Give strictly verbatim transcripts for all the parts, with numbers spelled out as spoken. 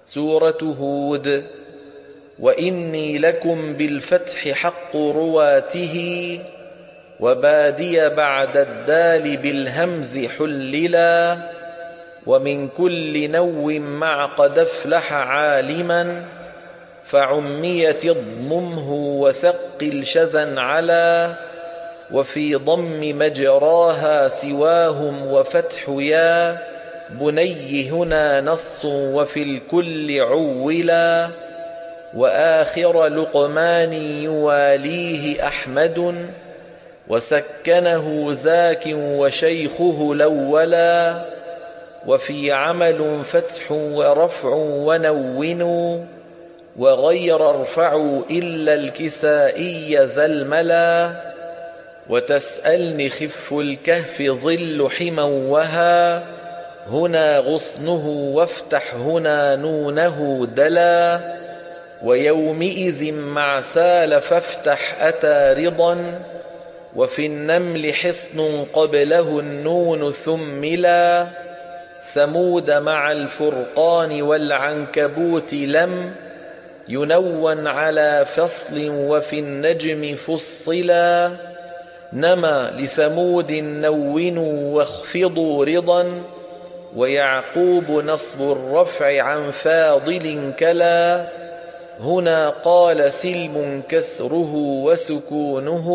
سورة هود. وإني لكم بالفتح حق رواته، وبادي بعد الدال بالهمز حللا، ومن كل نو مع قد افلح عالما، فعميت اضممه وثقل شذا على، وفي ضم مجراها سواهم وفتح يا بني هنا نص وفي الكل عولا. وآخر لقمان يواليه أحمد، وسكنه زاك وشيخه الأولا. وفي عمل فتح ورفع ونونوا، وغير ارفعوا إلا الكسائي ذا الملا. وتسألن خف الكهف ظل حما وها، هنا غصنه وافتح هنا نونه دلا. ويومئذ مع سال فافتح أتى رضا، وفي النمل حصن قبله النون ثملا. ثمود مع الفرقان والعنكبوت لم ينون على فصل، وفي النجم فصلا. نما لثمود نونوا واخفضوا رضا، ويعقوب نصب الرفع عن فاضل كلا. هنا قال سلم كسره وسكونه،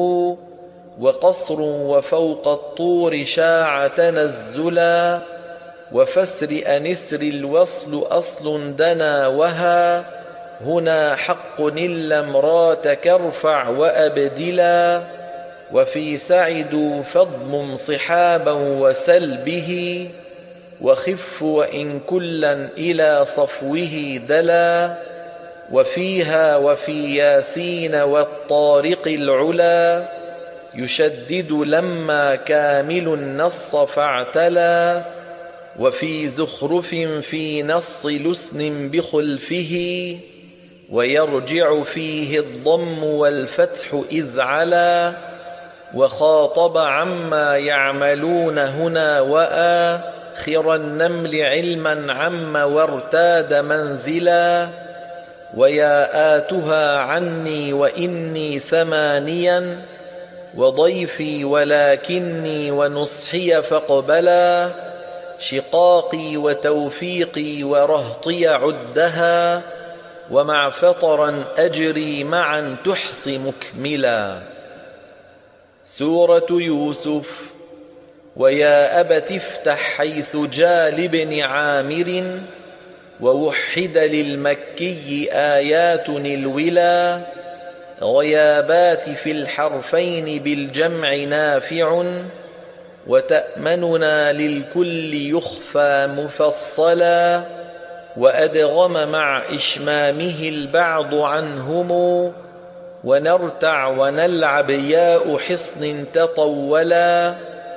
وقصر وفوق الطور شاع تنزلا. وفسر أنسر الوصل أصل دنا وها، هنا حق إلا امراتك ارفع وأبدلا. وفي سعدوا فاضمم صحابا وسل به، وخف وإن كلا إلى صفوه دلا. وفيها وفي ياسين والطارق العلا، يشدد لما كامل النص فاعتلا. وفي زخرف في نص لسن بخلفه، ويرجع فيه الضم والفتح إذ علا. وخاطب عما يعملون هنا وآخر النمل علما عم وارتاد منزلا. ويا آتها عني وإني ثمانيا، وضيفي ولكني ونصحي فاقبلا. شقاقي وتوفيقي ورهطي عدها، ومع فطرا أجري معا تحص مكملا. سورة يوسف. ويا أبت افتح حيث جاء لابن عامر، ووحد للمكي آيات الولا. غيابات في الحرفين بالجمع نافع، وتأمننا للكل يخفى مفصلا. وأدغم مع إشمامه البعض عنهم، ونرتع ونلعب ياء حصن تطولا.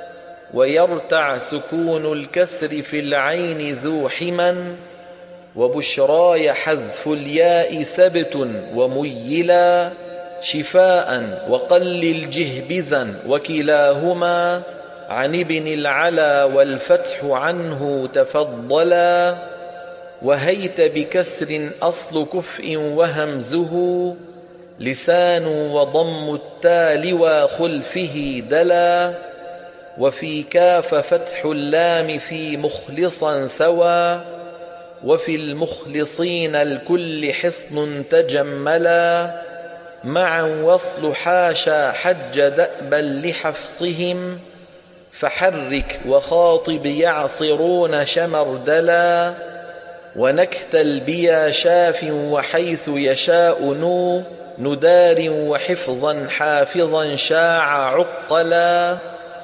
ويرتع سكون الكسر في العين ذو حما، وبشراي حذف الياء ثبت وميلا. شفاء وقلل جهبذا وكلاهما عن ابن العلا، والفتح عنه تفضلا. وهيت بكسر أصل كفء وهمزه، لسان وضم التال وخلفه دلا. وفي كاف فتح اللام في مخلصا ثوى، وفي المخلصين الكل حصن تجملا. معا وصل حاشا حج دأبا لحفصهم، فحرك وخاطب يعصرون شمردلا. ونكتل بيا شاف وحيث يشاء نو، ندار وحفظا حافظا شاع عقلا.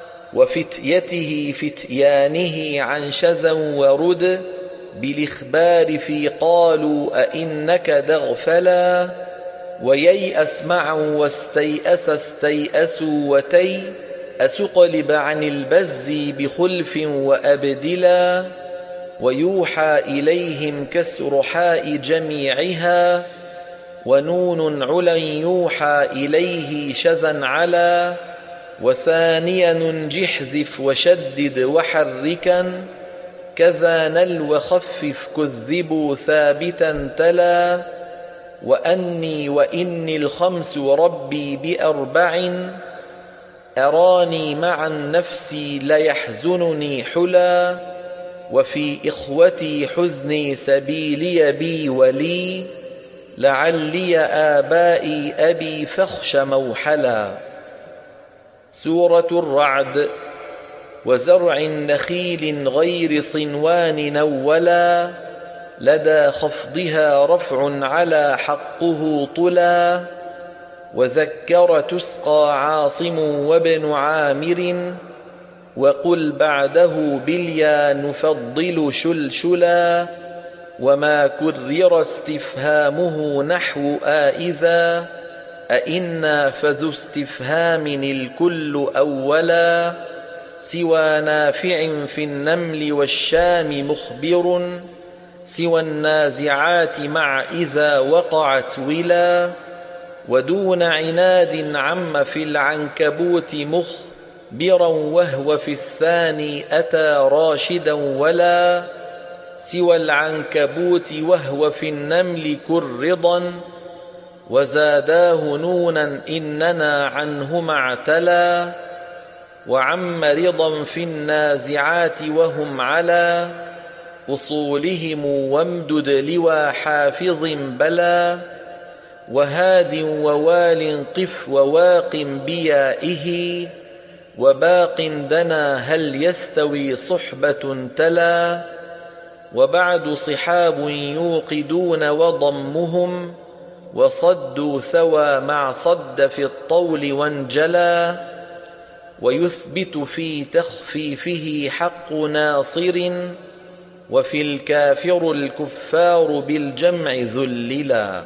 وفتيته فتيانه عن شذا ورد، بالإخبار في قالوا أئنك دغفلا. وييأس معا واستيأس استيأسوا وتي، أسقلب عن البز بخلف وأبدلا. ويوحى إليهم كسر حاء جميعها، ونون علا يوحى إليه شذا على. وثانيا ننجح ذف وشدد وحركا، كذا نل وخفف كذبوا ثابتا تلا وأني وإني الخمس ربي بأربع أراني مع النفس ليحزنني حلا وفي إخوتي حزني سبيلي بي ولي لعلي آبائي أبي فخش موحلا. سورة الرعد. وزرع نخيل غير صنوان نولا لدى خفضها رفع على حقه طلا وذكر تسقى عاصم وابن عامر وقل بعده باليا نفضل شلشلا وما كرر استفهامه نحو آئذا أئنا فذو استفهام الكل أولا سوى نافع في النمل والشام مخبر سوى النازعات مع إذا وقعت ولا ودون عناد عم في العنكبوت مخبرا وهو في الثاني أتى راشدا ولا سوى العنكبوت وهو في النمل كرضا وزاداه نونا إننا عنهما اعتلا وعم رضا في النازعات وهم على أصولهم وامدد لوى حافظ بلا وهاد ووال قف وواق بيائه وباق دنا هل يستوي صحبة تلا وبعد صحاب يوقدون وضمهم وصدوا ثوى مع صد في الطول وانجلا ويثبت في تخفيفه حق ناصر وفي الكافر الكفار بالجمع ذللا.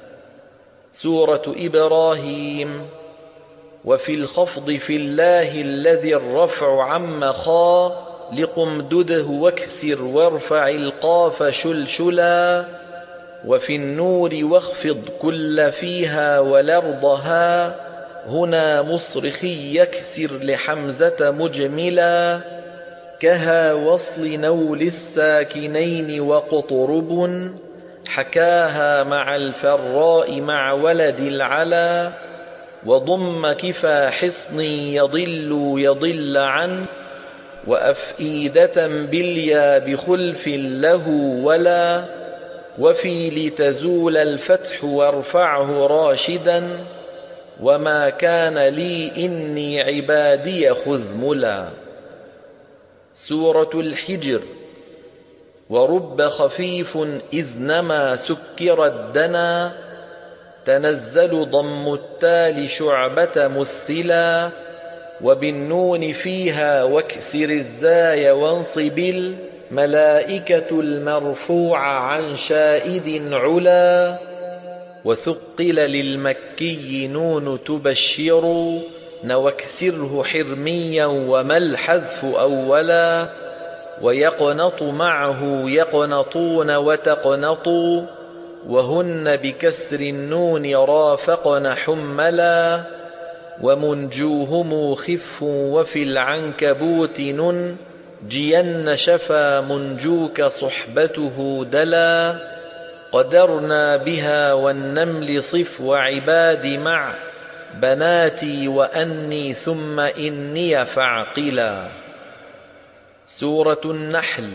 سورة إبراهيم. وفي الخفض في الله الذي الرفع عم خالق امدده واكسر وارفع القاف شلشلا وفي النور واخفض كل فيها والأرضها هنا مصرخي يكسر لحمزة مجملا كها وصل نول الساكنين وقطرب حكاها مع الفراء مع ولد العلا وضم كفى حصن يضل يضل عن وأفئدة باليا بخلف له ولا وفي لتزول الفتح وارفعه راشدا وما كان لي إني عبادي خذملا. سورة الحجر. ورب خفيف إذ نما سكر الدنا تنزل ضم التال شعبة مثلا وبالنون فيها واكسر الزاي وانصب الملائكة المرفوع عن شائد علا وثقل للمكي نون تبشر واكسره حرميا وما الحذف أولا ويقنط معه يقنطون وتقنطوا وهن بكسر النون رافقن حملا ومنجوهم خف وفي العنكبوت ننجين شفا منجوك صحبته دلا قدرنا بها والنمل صف وعباد مع بناتي وأني ثم إني فاعقلا. سورة النحل.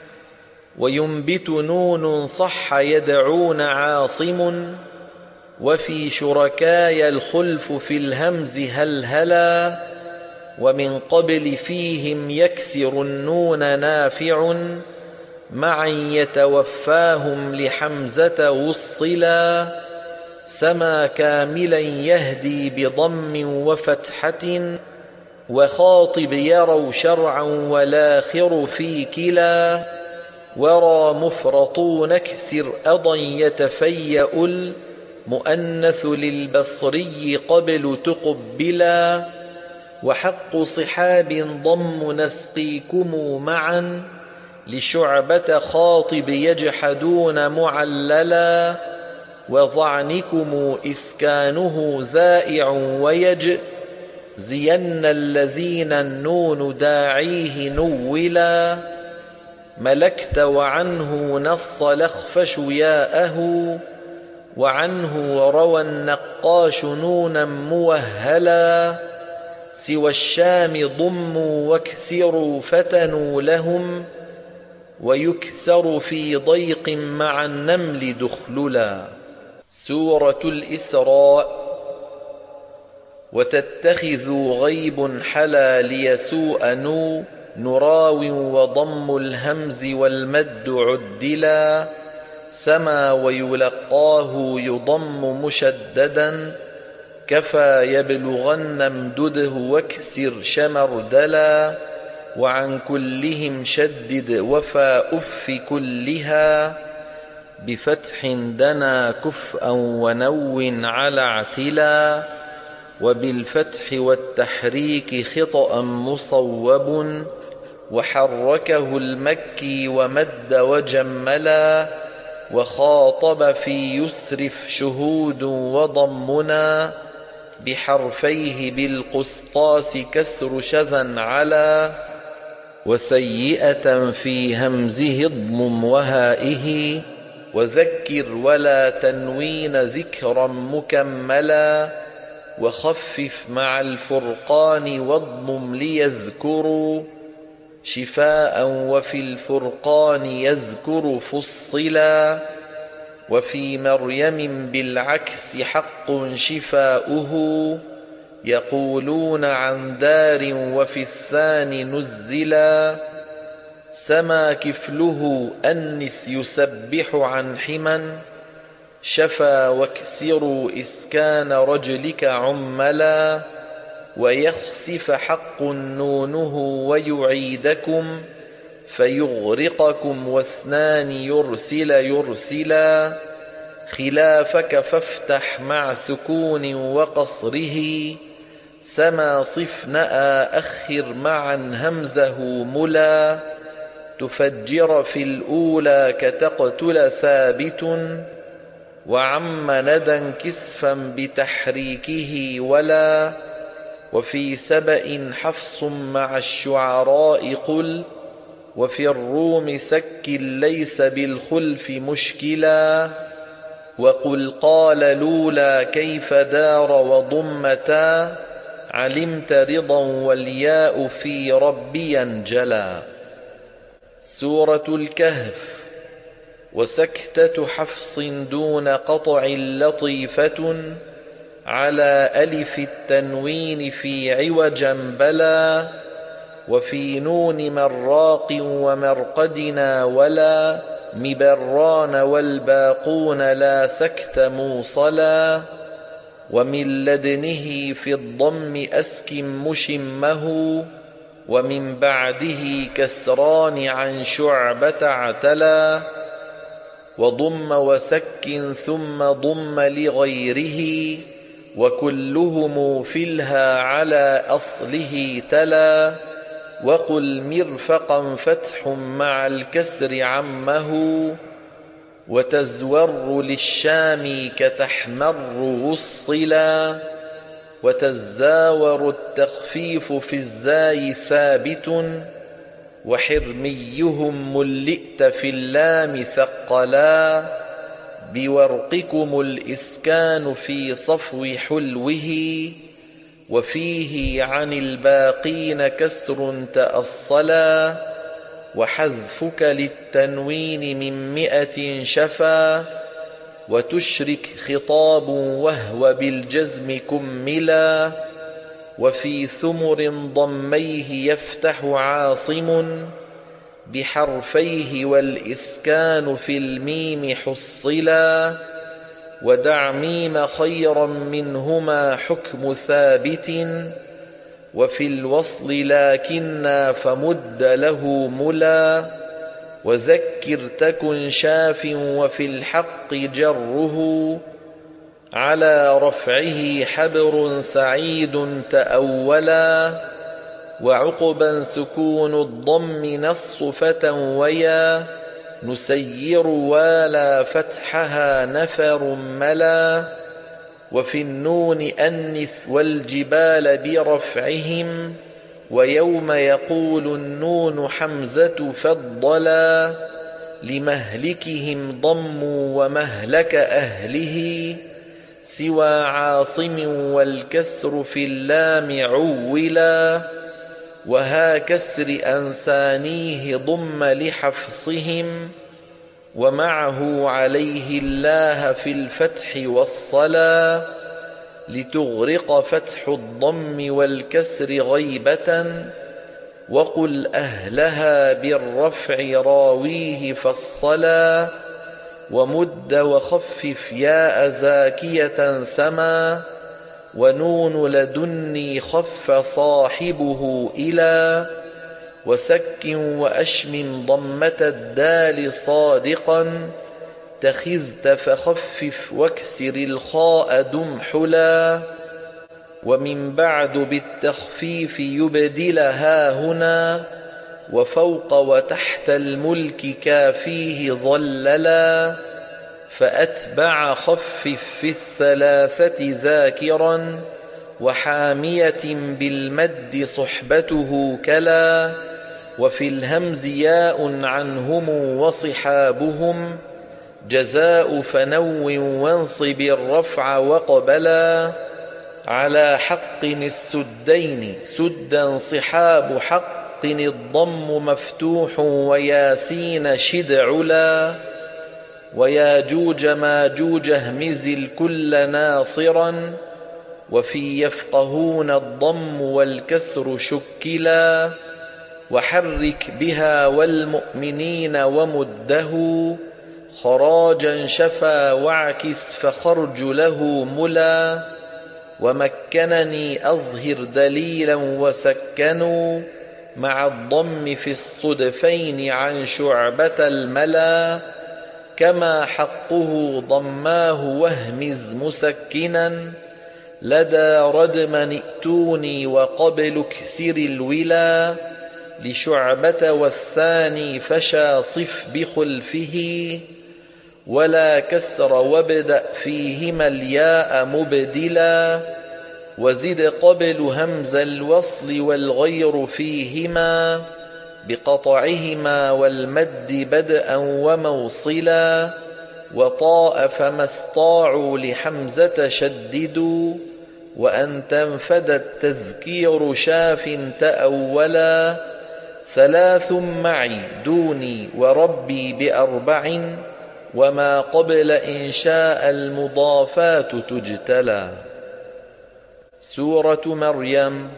وينبت نون صح يدعون عاصم وفي شركاي الخلف في الهمز هلهلا ومن قبل فيهم يكسر النون نافع معا يتوفاهم لحمزة وصلا سما كاملا يهدي بضم وفتحة وخاطب يروا شرعا والآخر في كلا ورى مفرطون اكسر أضا يتفيأ المؤنث للبصري قبل تقبلا وحق صحاب ضم نسقيكم معا لشعبة خاطب يجحدون معللا وضعنكم إسكانه ذائع ويج زين الذين النون داعيه نولا ملكت وعنه نص لخفش ياءه، وعنه روى النقاش نونا موهلا. سوى الشام ضموا واكسروا فتنوا لهم، ويكسر في ضيق مع النمل دخللا. سورة الإسراء. وتتخذوا غيب حلا ليسوء نو نراو وضم الهمز والمد عدلا. سما ويلقاه يضم مشددا، كفى يبلغن امدده واكسر شمردلا. وعن كلهم شدد وفى أف كلها، بفتح دنا كفءا ونو على اعتلا. وبالفتح والتحريك خطأ مصوب، وحركه المكي ومد وجملا. وخاطب في يسرف شهود وضمنا، بحرفيه بالقسطاس كسر شذا على. وسيئة في همزه اضمم وهائه، وذكر ولا تنوين ذكرا مكملا. وخفف مع الفرقان واضمم ليذكروا، شفاء وفي الفرقان يذكر فصلا. وفي مريم بالعكس حق شفاؤه، يقولون عن دار وفي الثاني نزلا. سما كفله أنث يسبح عن حما، شفا واكسروا إسكان رجلك عملا. ويخسف حق نونه ويعيدكم، فيغرقكم واثنان يرسل يرسلا. خلافك فافتح مع سكون وقصره، سما صف نأى أخر معا همزه ملا. تفجر في الأولى كتقتل ثابت، وعم ندى كسفا بتحريكه ولا. وفي سبأ حفص مع الشعراء قل، وفي الروم سك ليس بالخلف مشكلا. وقل قال لولا كيف دار وضمتا، علمت رضا والياء في ربي انجلا. سورة الكهف. وسكتة حفص دون قطع لطيفة، على ألف التنوين في عوجا بلا. وفي نون مراق ومرقدنا ولا، مبران والباقون لا سكت موصلا. ومن لدنه في الضم أسكن مشمه، ومن بعده كسران عن شعبة اعتلا. وضم وسكن ثم ضم لغيره، وكلهم في الها على أصله تلا. وقل مرفقا فتح مع الكسر عمه، وتزور للشام كتحمر وصلا. وتزاور التخفيف في الزاي ثابت، وحرميهم ملئت في اللام ثقلا. بورقكم الإسكان في صفو حلوه، وفيه عن الباقين كسر تأصلا. وحذفك للتنوين من مئة شفا، وتشرك خطاب وهو بالجزم كملا. وفي ثمر ضميه يفتح عاصم، بحرفيه والإسكان في الميم حصلا. ودع ميم خيرا منهما حكم ثابت، وفي الوصل لكنا فمد له ملا. وذكر تكن شاف وفي الحق جره، على رفعه حبر سعيد تأولا. وعقبا سكون الضم نص فتى ويا، نسير والا فتحها نفر ملا. وفي النون أنث والجبال برفعهم، ويوم يقول النون حمزة فضلا لمهلكهم ضموا ومهلك أهله سوى عاصم والكسر في اللام عولا وها كسر أنسانيه ضم لحفصهم ومعه عليه الله في الفتح والصلا لتغرق فتح الضم والكسر غيبة وقل أهلها بالرفع راويه فالصلا ومد وخفف ياء زاكية سما ونون لدني خف صاحبه إلى وسك وأشم ضمة الدال صادقا تخذت فخفف واكسر الخاء دمحلا ومن بعد بالتخفيف يبدلها هنا وفوق وتحت الملك كافيه ظللا فأتبع خفف في الثلاثة ذاكرا وحامية بالمد صحبته كلا وفي الهمز ياء عنهم وصحابهم جزاء فنو وانصب الرفع وقبلا على حق السدين سدا صحاب حق الضم مفتوح وياسين شد علا وياجوج ماجوج اهمز الكل ناصرا وفي يفقهون الضم والكسر شكلا وحرك بها والمؤمنين ومده خراجا شفا واعكس فخرج له ملا ومكنني أظهر دليلا وسكنوا مع الضم في الصدفين عن شعبة الملا كما حقه ضماه واهمز مسكنا لدى ردمن ائتوني وقبل اكسر الولا لشعبة والثاني فشا صف بخلفه ولا كسر وابدأ فيهما الياء مبدلا وزد قبل همز الوصل والغير فيهما بقطعهما والمد بدءا وموصلا وطاء فما استطاعوا لحمزة شددوا وأن تنفد التذكير شاف تأولا ثلاث معي دوني وربي بأربع وما قبل إنشاء المضافات تجتلى. سورة مريم.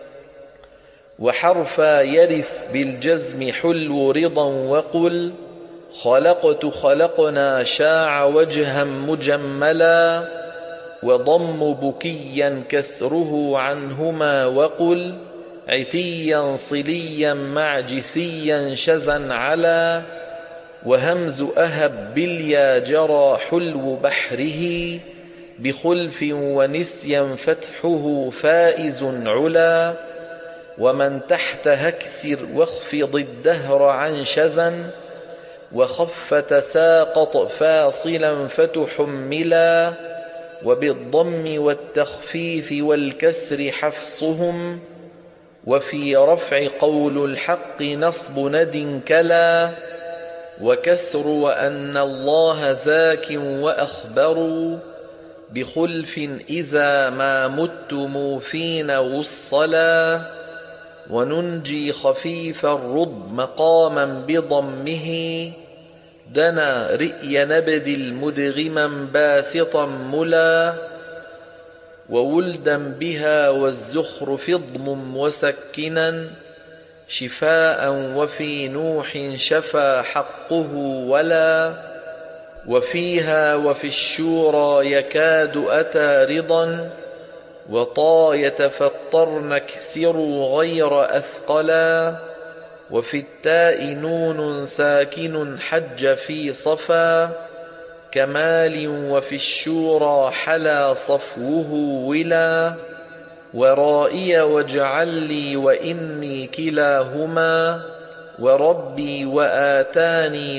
وحرفا يرث بالجزم حلو رضا وقل خلقت خلقنا شاع وجها مجملا وضم بكيا كسره عنهما وقل عتيا صليا معجثيا شذا على وهمز أهب باليا جرى حلو بحره بخلف ونسيا فتحه فائز علا ومن تحت هكسر واخفض الدهر عن شذا وخف تساقط فاصلا فتحملا وبالضم والتخفيف والكسر حفصهم وفي رفع قول الحق نصب ند كلا وكسر وأن الله ذاك وأخبروا بخلف إذا ما متم فينا والصلا وننجي خفيف الرض مقاما بضمه دنا رئي نبذ المدغما باسطا ملا وولدا بها والزخرف اضمم وسكنا شفاء وفي نوح شفى حقه ولا وفيها وفي الشورى يكاد أتى رضا وطا يتفطرن اكسروا غير أثقلا وفي التاء نون ساكن حج في صفا كمال وفي الشورى حلا صفوه ولا ورائي واجعل لي وإني كلاهما وربي وآتاني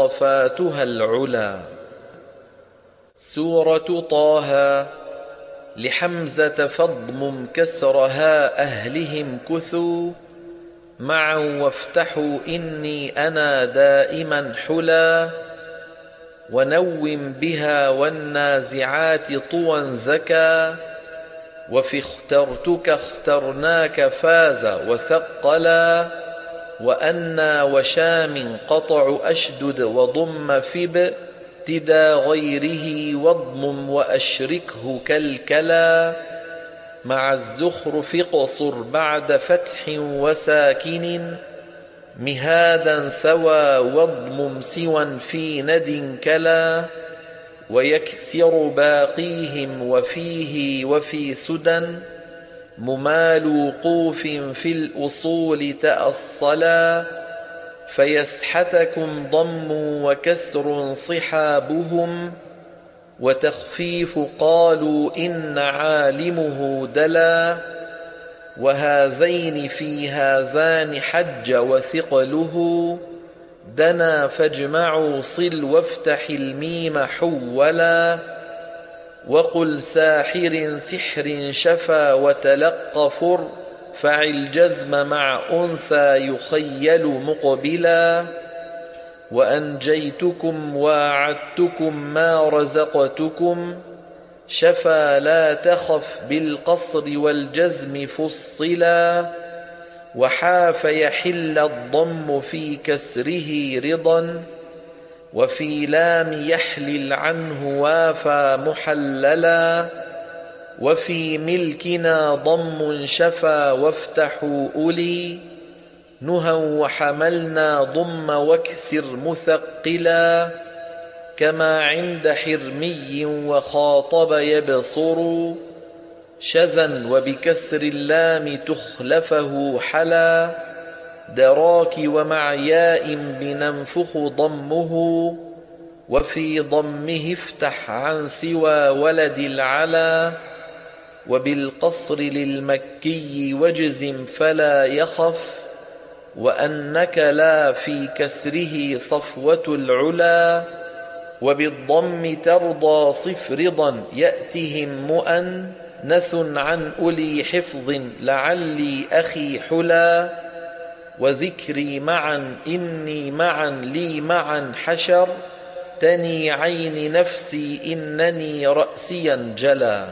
مضافاتها العلا. سورة طه. لحمزة فاضمم كسرها أهلهم كثوا معا وافتحوا إني أنا دائما حلا ونوم بها والنازعات طوى ذكا وفي اخترتك اخترناك فاز وثقلا وأنا وشام قطع أشدد وضم فب ابتدى غيره واضمم وأشركه كالكلا مع الزخرف اقصر بعد فتح وساكن مهادا ثوى واضمم سوى في ند كلا ويكسر باقيهم وفيه وفي سدى ممال وقوف في الأصول تأصلا فيسحتكم ضم وكسر صحابهم وتخفيف قالوا إن عالمه دلا وهذين في هذان حج وثقله دنا فاجمعوا صل وافتح الميم حولا وقل ساحر سحر شفا وتلقفر فعل جزم مع أنثى يخيل مقبلا وأنجيتكم واعدتكم ما رزقتكم شفا لا تخف بالقصر والجزم فصلا وحاف يحل الضم في كسره رضا وفي لام يحلل عنه وافى محللا وفي ملكنا ضم شفا وافتحوا أولي نهى وحملنا ضم واكسر مثقلا كما عند حرمي وخاطب يبصر شذا وبكسر اللام تخلفه حلا دراك ومع ياء بننفخ ضمه وفي ضمه افتح عن سوى ولد العلا وبالقصر للمكي واجزم فلا يخف وأنك لا في كسره صفوة العلا وبالضم ترضى صف رضا يأتهم مؤنث عن أولي حفظ لعلي أخي حلا وذكري معا إني معا لي معا حشر تني عين نفسي إنني رأسيا جلا.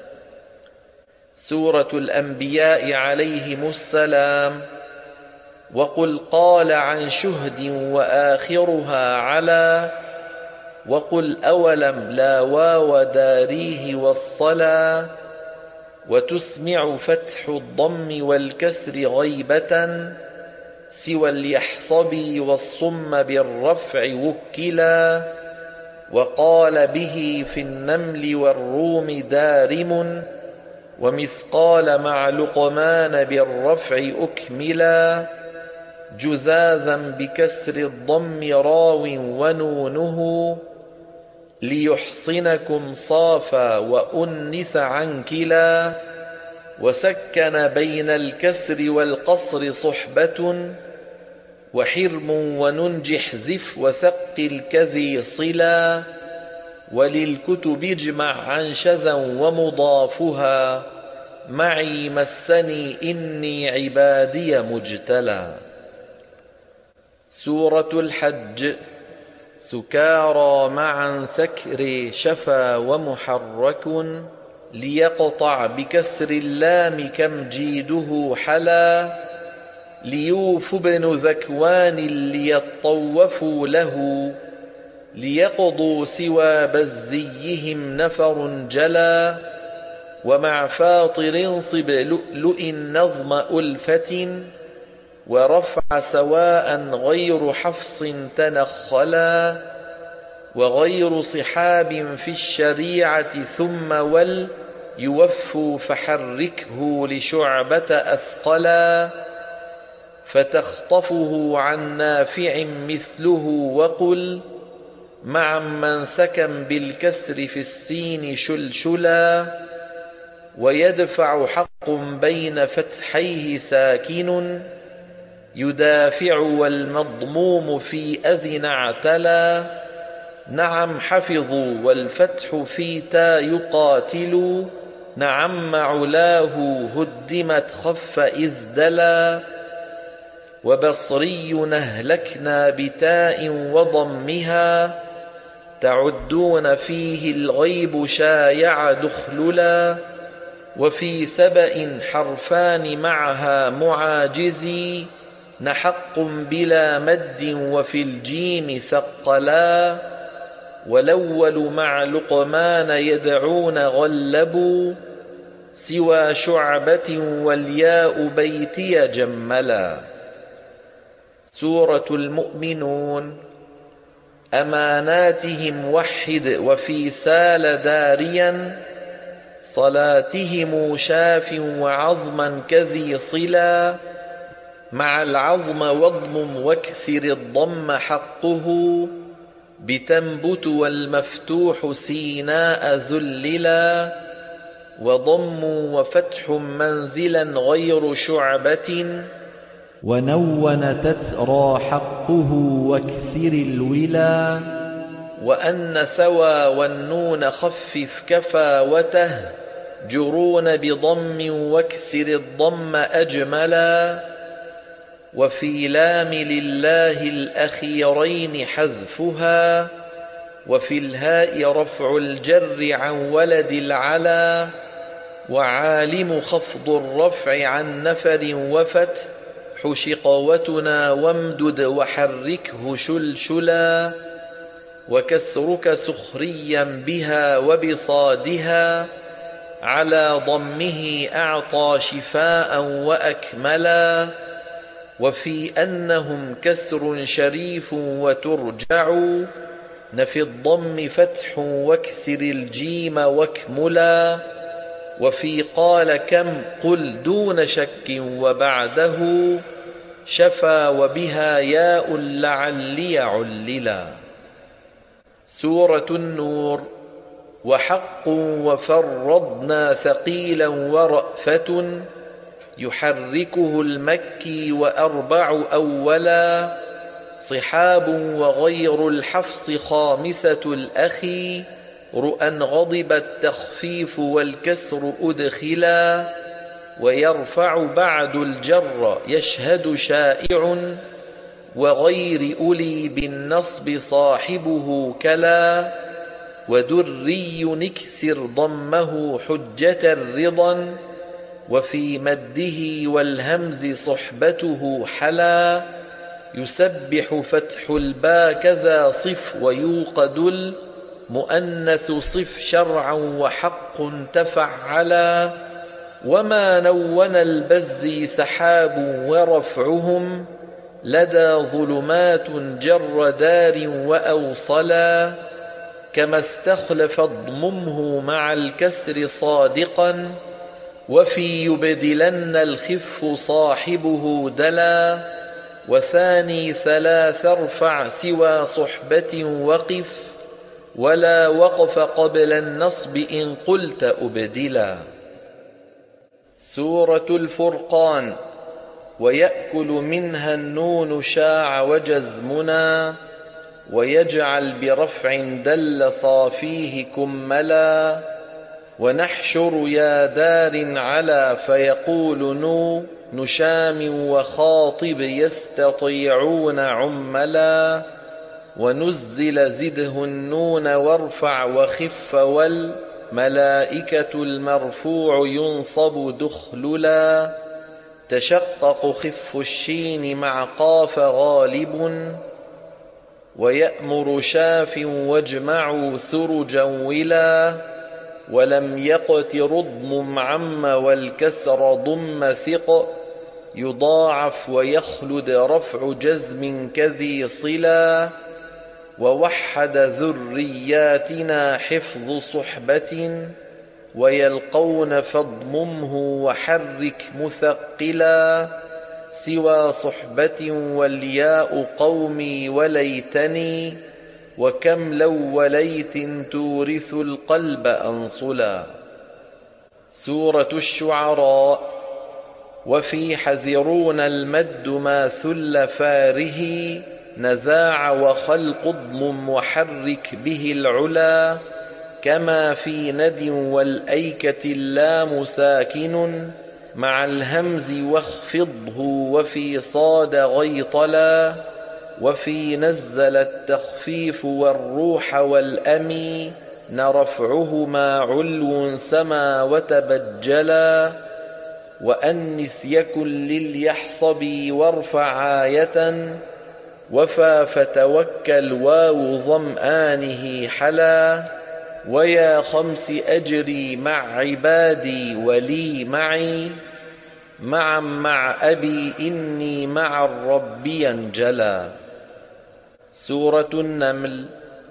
سورة الأنبياء عليهم السلام. وقل قال عن شهد وآخرها على وقل أولم لا واو داريه والصلا وتسمع فتح الضم والكسر غيبة سوى اليحصبي والصم بالرفع وكلا وقال به في النمل والروم دارم ومثقال مع لقمان بالرفع أكملا جذاذا بكسر الضم راو ونونه ليحصنكم صافا وأنث عن كلا وسكن بين الكسر والقصر صحبة وحرم وننجح ذف وثقل كذي صلا وللكتب اجمع عن شذا ومضافها معي مسني إني عبادي مجتلى. سورة الحج. سكارى معا سكر شفا ومحرك ليقطع بكسر اللام كم جيده حلا ليوف بن ذكوان ليطوفوا له ليقضوا سوى بزيهم نفر جلا ومع فاطر انصب لؤلؤ نظم ألفة ورفع سواء غير حفص تنخلا وغير صحاب في الشريعة ثم ول يوفوا فحركه لشعبة أثقلا فتخطفه عن نافع مثله وقل مع من سكن بالكسر في السين شلشلا ويدفع حق بين فتحيه ساكن يدافع والمضموم في أذن اعتلى نعم حفظوا والفتح في تا يقاتل نعم علاه هدمت خف إذ دلا. وبصري أهلكنا بتاء وضمها تعدون فيه الغيب شايع دخللا. وفي سبأ حرفان معها معاجزي نحق بلا مد وفي الجيم ثقلا. والأول مع لقمان يدعون غلبوا سوى شعبة والياء بيتي جملا. سورة المؤمنون. أماناتهم وحد وفي سال داريا صلاتهم شاف وعظما كذي صلا. مع العظم واضمم واكسر الضم حقه بتنبت والمفتوح سيناء ذللا. وضم وفتح منزلا غير شعبة ونون تترى حقه واكسر الولا. وأن ثوى والنون خفف كفاوته جرون بضم واكسر الضم أجملا. وفي لام لله الأخيرين حذفها وفي الهاء رفع الجر عن ولد العلا. وعالم خفض الرفع عن نفر وفت حشقوتنا وامدد وحركه شلشلا. وكسرك سخريا بها وبصادها على ضمه أعطى شفاء وأكملا. وفي أنهم كسر شريف وترجع نفي الضم فتح واكسر الجيم واكملا. وفي قال كم قل دون شك وبعده شفا وبها ياء لعلي عللا. سورة النور. وحق وفرضنا ثقيلا ورأفة يحركه المكي وأربع أولا. صحاب وغير الحفص خامسة الأخي رؤى غضب التخفيف والكسر أدخلا. ويرفع بعد الجر يشهد شائع وغير أولي بالنصب صاحبه كلا. ودري نكسر ضمه حجة رضا وفي مده والهمز صحبته حلا. يسبح فتح الباء كذا صف ويوقد المؤنث صف شرعا وحق تفعلا. وما نون البزي سحاب ورفعهم لدى ظلمات جر دار وأوصلا. كما استخلف اضممه مع الكسر صادقا وفي يبدلن الخف صاحبه دلا. وثاني ثلاث ارفع سوى صحبة وقف ولا وقف قبل النصب إن قلت أبدلا. سورة الفرقان. ويأكل منها النون شاع وجزمنا ويجعل برفع دل صافيه كملا. ونحشر يا دار على فيقول نو نشام وخاطب يستطيعون عملا. ونزل زده النون وارفع وخف والملائكة المرفوع ينصب دخللا. تشقق خف الشين مع قاف غالب ويأمر شاف واجمعوا سرجا ولا. ولم يقتر ضم عم والكسر ضم ثق يضاعف ويخلد رفع جزم كذي صلا. ووحد ذرياتنا حفظ صحبة ويلقون فاضممه وحرك مثقلا. سوى صحبة والياء قومي وليتني وكم لو وليت تورث القلب أنصلا. سورة الشعراء. وفي حذرون المد ما ثل فاره نذاع وخلق اضمم وحرك به العلا. كما في ند والأيكة اللام ساكن مع الهمز واخفضه وفي صاد غيطلا وفي نزل التخفيف والروح والأمي نرفعهما علو سما وتبجلا وأنث يكن لليحصبي وارفع آية وفى فتوكل واو ظمآنه حلا ويا خمس أجري مع عبادي ولي معي معا مع أبي إني مع الرب ينجلى. سورة النمل.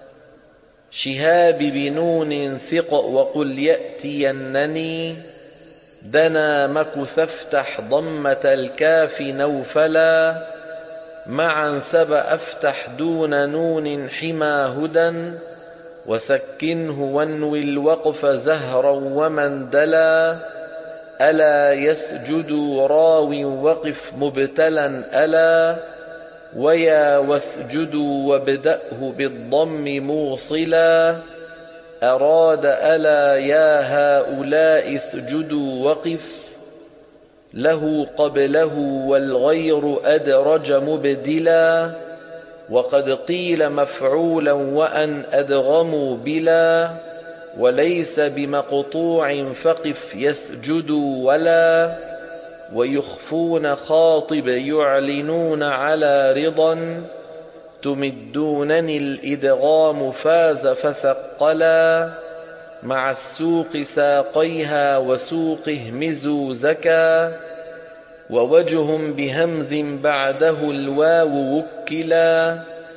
شهاب بنون ثق وقل يأتينني دنا مكث افتح ضمة الكاف نوفلا معا سب أفتح دون نون حما هدى وسكنه وانوي الوقف زهرا ومندلا ألا يسجد راو وقف مبتلا ألا ويا واسجدوا وابدأه بالضم موصلا أراد ألا يا هؤلاء اسجدوا وقف له قبله والغير أدرج مبدلا وقد قيل مفعولا وأن أدغموا بلا وليس بمقطوع فقف يسجدوا ولا ويخفون خاطب يعلنون على رضا تمدونني الإدغام فاز فثقلا مع السوق ساقيها وسوق اهمزوا زكا ووجه بهمز بعده الواو وكلا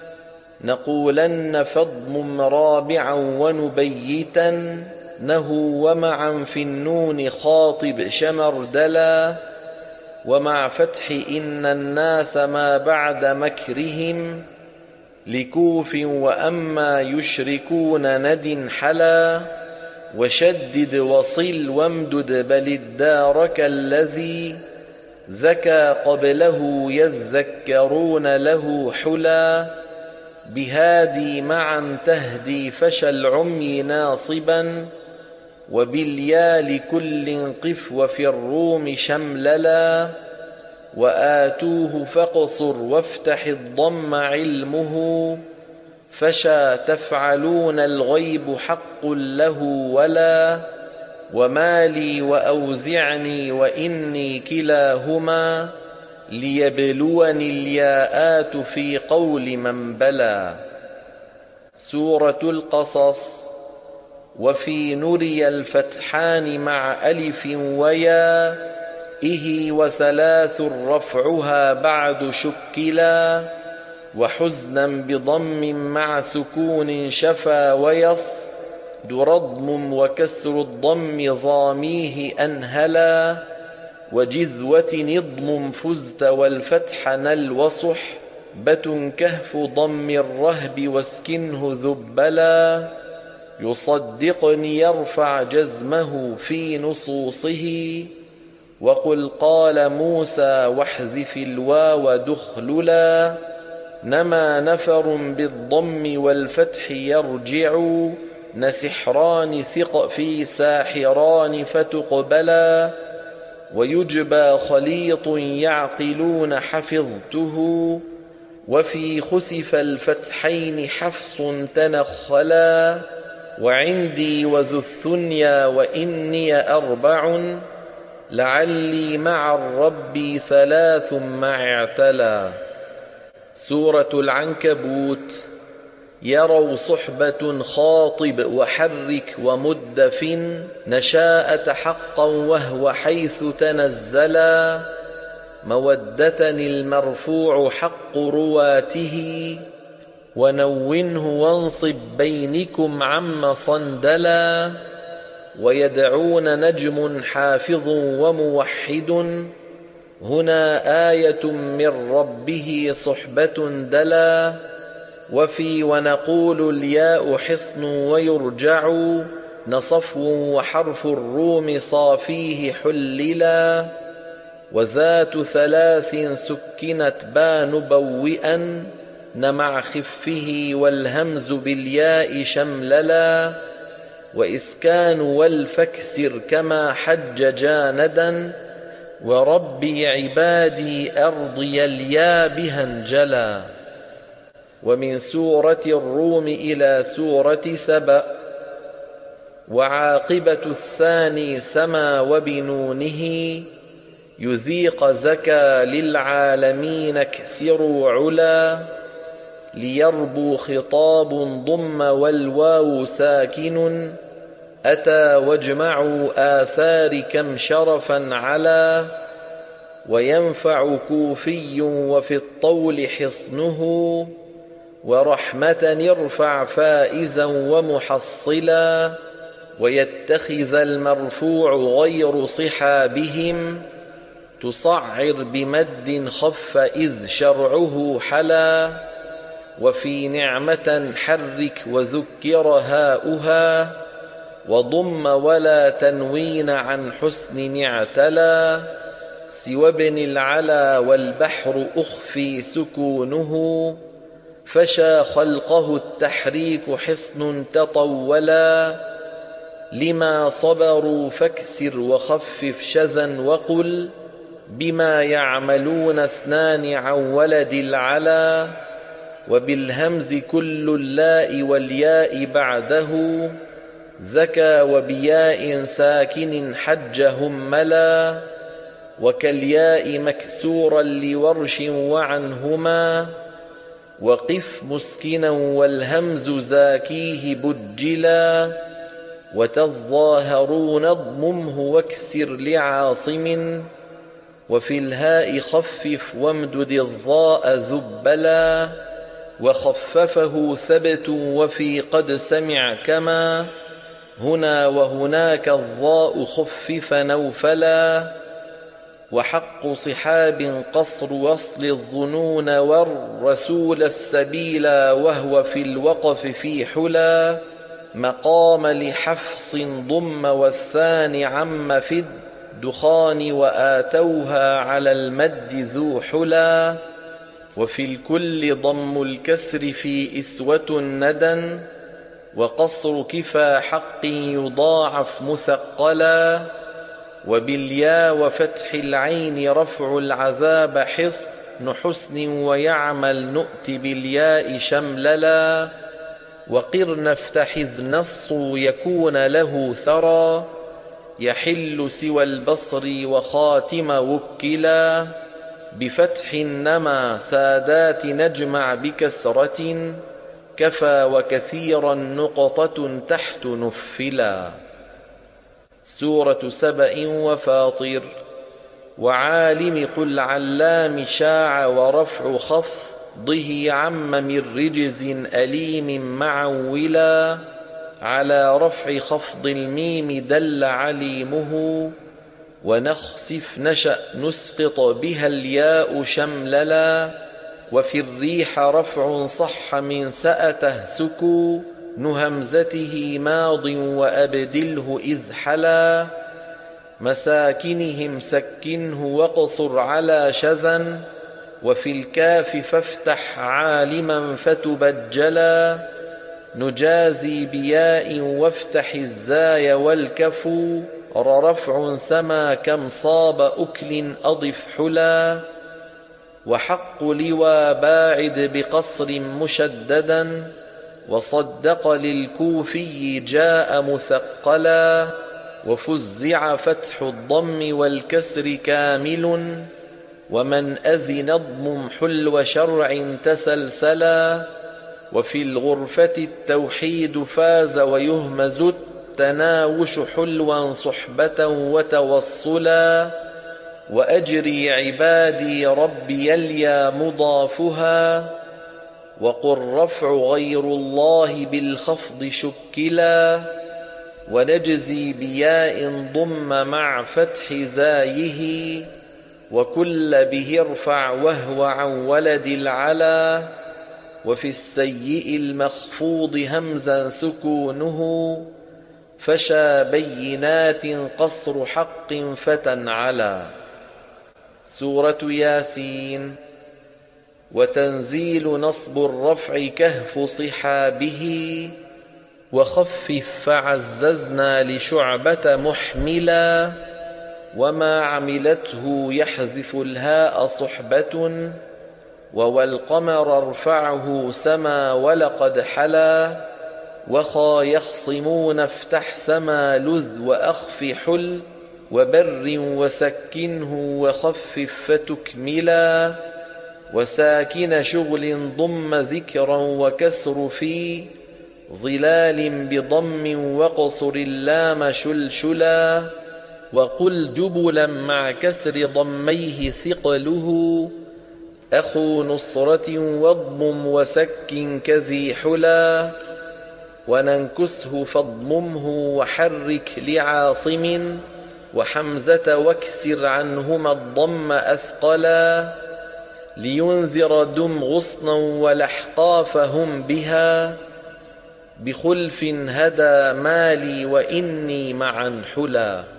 نقولن فاضمم رابعا ونبيتا نهو ومعا في النون خاطب شمردلا ومع فتح إن الناس ما بعد مكرهم لكوف وأما يشركون ند حلا وشدد وصل وامدد بل الدارك الذي ذكى قبله يذكرون له حلا بهادي معا تهدي فشى العمي ناصبا وباليا لكل قف وفي الروم شمللا وآتوه فاقصر وافتح الضم علمه فشى تفعلون الغيب حق له ولا ومالي وأوزعني وإني كلاهما ليبلوني الياءات في قول من بلى. سورة القصص. وفي نري الفتحان مع ألف ويا إه وثلاث رفعها بعد شكلا وحزنا بضم مع سكون شفا ويص درضم وكسر الضم ضاميه أنهلا وجذوة نضم فزت والفتح نل وصح بة كهف ضم الرهب واسكنه ذبلا يصدقني يرفع جزمه في نصوصه وقل قال موسى واحذف الواو دخللا نما نفر بالضم والفتح يرجع نسحران ثق في ساحران فتقبلا ويجبى خليط يعقلون حفظته وفي خسف الفتحين حفص تنخلا وعندي وذو الثنيا وإني أربع لعلي مع الرب ثلاث مع اعتلى. سورة العنكبوت. يروا صحبة خاطب وحرك ومدف نشاءة حقا وهو حيث تنزلا مودة المرفوع حق رواته ونونه وانصب بينكم عم صندلا ويدعون نجم حافظ وموحد هنا آية من ربه صحبة دلا وفي ونقول الياء حصن ويرجع نصفو وحرف الروم صافيه حللا وذات ثلاث سكنت با نبوئا نمع خفه والهمز بالياء شمللا وإسكان والفكسر كما حج جاندا، وربي عبادي أرضي اليا بها انجلا. ومن سورة الروم إلى سورة سبأ. وعاقبة الثاني سما وبنونه، يذيق زكى للعالمين اكسروا علا، ليربو خطاب ضم والواو ساكن، أتى واجمعوا آثار كم شرفا علا. وينفع كوفي وفي الطول حصنه، ورحمة ارفع فائزا ومحصلا. ويتخذ المرفوع غير صحابهم، تصعر بمد خف إذ شرعه حلا. وفي نعمة حرك وذكر هاؤها، وضم ولا تنوين عن حسن اعتلى. سوى ابن العلا والبحر أخفي سكونه، فشى خلقه التحريك حصن تطولا. لما صبروا فاكسر وخفف شذا وقل، بما يعملون اثنان عن ولد العلا. وبالهمز كل اللاء والياء بعده، ذكى وبياء ساكن حج هملا. وكالياء مكسورا لورش وعنهما، وقف مسكنا والهمز زاكيه بجلا. وتظاهرون اضممه واكسر لعاصم، وفي الهاء خفف وامدد الضاء ذبلا. وخففه ثبت وفي قد سمع كما، هنا وهناك الضاء خفف نوفلا. وحق صحاب قصر وصل الظنون، والرسول السبيلا وهو في الوقف في حلا. مقام لحفص ضم والثاني عم في الدخان، وآتوها على المد ذو حلا. وفي الكل ضم الكسر في إسوة ندى، وقصر كفى حق يضاعف مثقلا. وباليا وفتح العين رفع العذاب حصن حسن، ويعمل نؤت بالياء شمللا. وقرن افتح إذ نص يكون له ثرى، يحل سوى البصر وخاتم وكلا. بفتح نما سادات نجمع بكسرة، كفى وكثيرا نقطة تحت نفلا. سورة سبأ وفاطر. وعالم قل علام شاع، ورفع خفضه عم من رجز أليم معولا. على رفع خفض الميم دل عليمه، ونخسف نشأ نسقط بها الياء شمللا. وفي الريح رفع صح من سأته سكو، نهمزته ماض وأبدله إذ حلا. مساكنهم سكنه واقصر على شذا، وفي الكاف فافتح عالما فتبجلا. نجازي بياء وافتح الزاي والكفو، رفع سما كم صاب أكل أضف حلا. وحق لوى باعد بقصر مشددا، وصدق للكوفي جاء مثقلا. وفزع فتح الضم والكسر كامل، ومن أذن اضمم حلو شرع تسلسلا. وفي الغرفة التوحيد فاز ويهمز التناوش حلوا صحبة وتوصلا. وأجري عبادي ربي اليا مضافها، وقل رفع غير الله بالخفض شكلا. ونجزي بياء ضم مع فتح زايه، وكل به ارفع وهو عن ولد العلا. وفي السيء المخفوض همزا سكونه، فشى بينات قصر حق فتنعلا. سورة ياسين. وتنزيل نصب الرفع كهف صحابه، وخفف فعززنا لشعبة محملا وما عملته يحذف الهاء صحبة ووالقمر ارفعه سما ولقد حلا وخا يخصمون افتح سما لذ وأخف حل وبر وسكنه وخفف فتكملا وساكن شغل ضم ذكرا وكسر في ظلال بضم وقصر اللام شلشلا وقل جبلا مع كسر ضميه ثقله أخو نصرة واضمم وسك كذي حلا وننكسه فاضممه وحرك لعاصم وحمزة واكسر عنهما الضم أثقلا لينذر دم غصنا ولحقافهم بها بخلف هدى مالي وإني معا حلا.